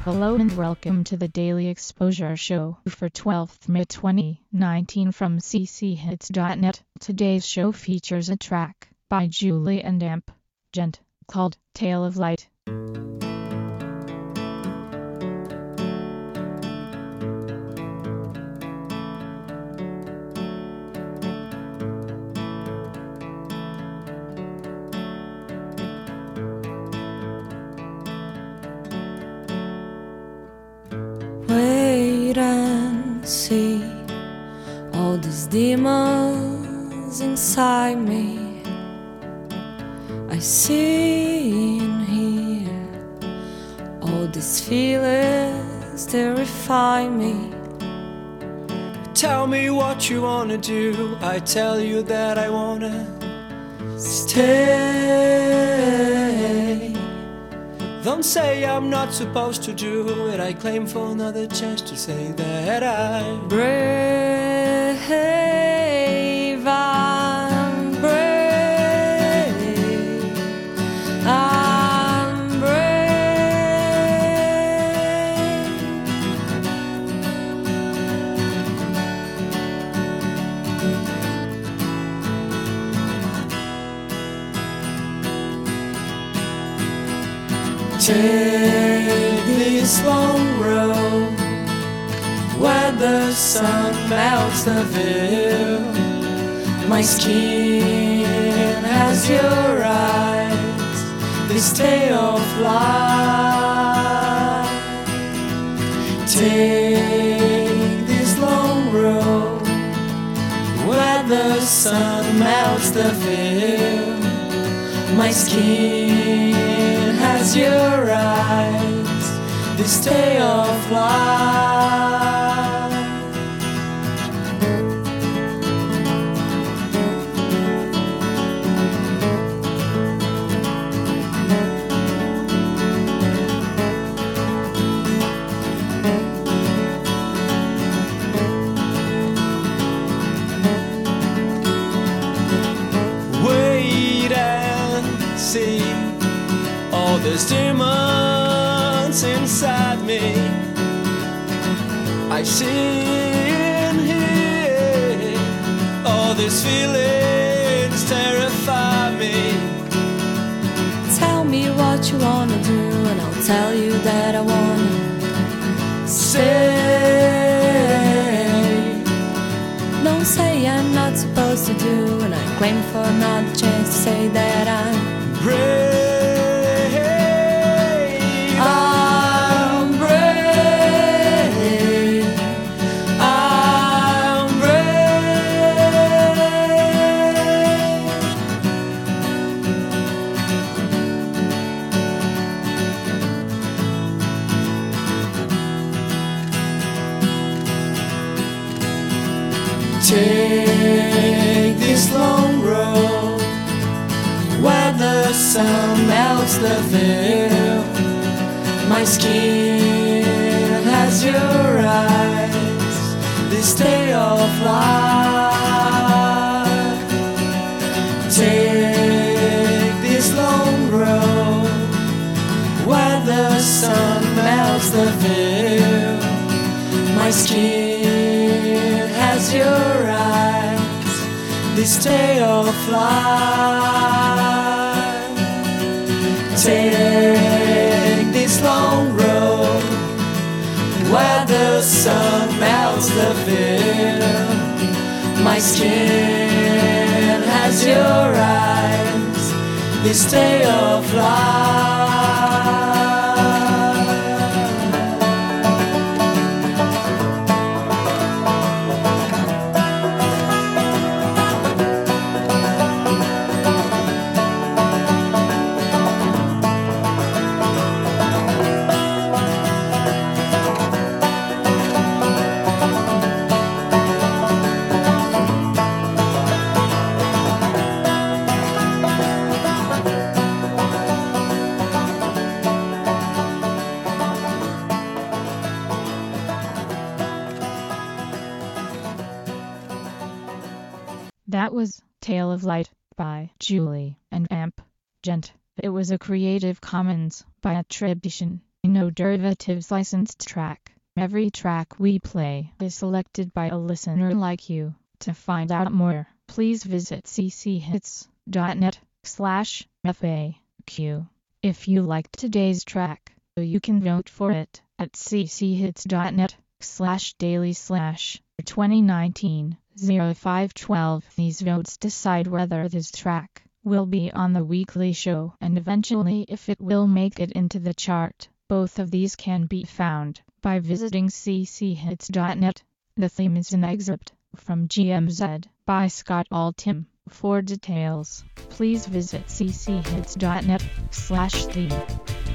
Hello and welcome to the Daily Exposure Show for 12th May 2019 from cchits.net. Today's show features a track by Julie and Amp Gent called Tale of Light. Wait and see all these demons inside me. I see and hear all these feelings terrify me. Tell me what you wanna do, I tell you that I wanna stay. Don't say I'm not supposed to do it, I claim for another chance to say that I'm Brave, I'm brave, I'm brave. Take this long road where the sun melts the veil. My skin has your eyes, this day of light. Take this long road where the sun melts the veil. My skin has your eyes, this day of light. Wait and see all these demons inside me. I see and hear all these feelings terrify me. Tell me what you wanna do, and I'll tell you that I wanna Say, Don't say I'm not supposed to do, and I claim for another chance to say that I'm brave. I'm brave, I'm Take this long road where the sun melts the veil. My skin has your eyes, this day of light. Take this long road where the sun melts the veil. My skin has your eyes, this day of light. Take this long road where the sun melts the veil. My skin has your eyes, this day of light. That was Tale of Light by Julie and Amp Gent. It was a Creative Commons by attribution, No derivatives licensed track. Every track we play is selected by a listener like you. To find out more, please visit cchits.net/FAQ. If you liked today's track, you can vote for it at cchits.net/daily/2019-0512. These votes decide whether this track will be on the weekly show and eventually if it will make it into the chart. Both of these can be found by visiting cchits.net. The theme is an excerpt from GMZ by Scott Altham. For details, please visit cchits.net/theme.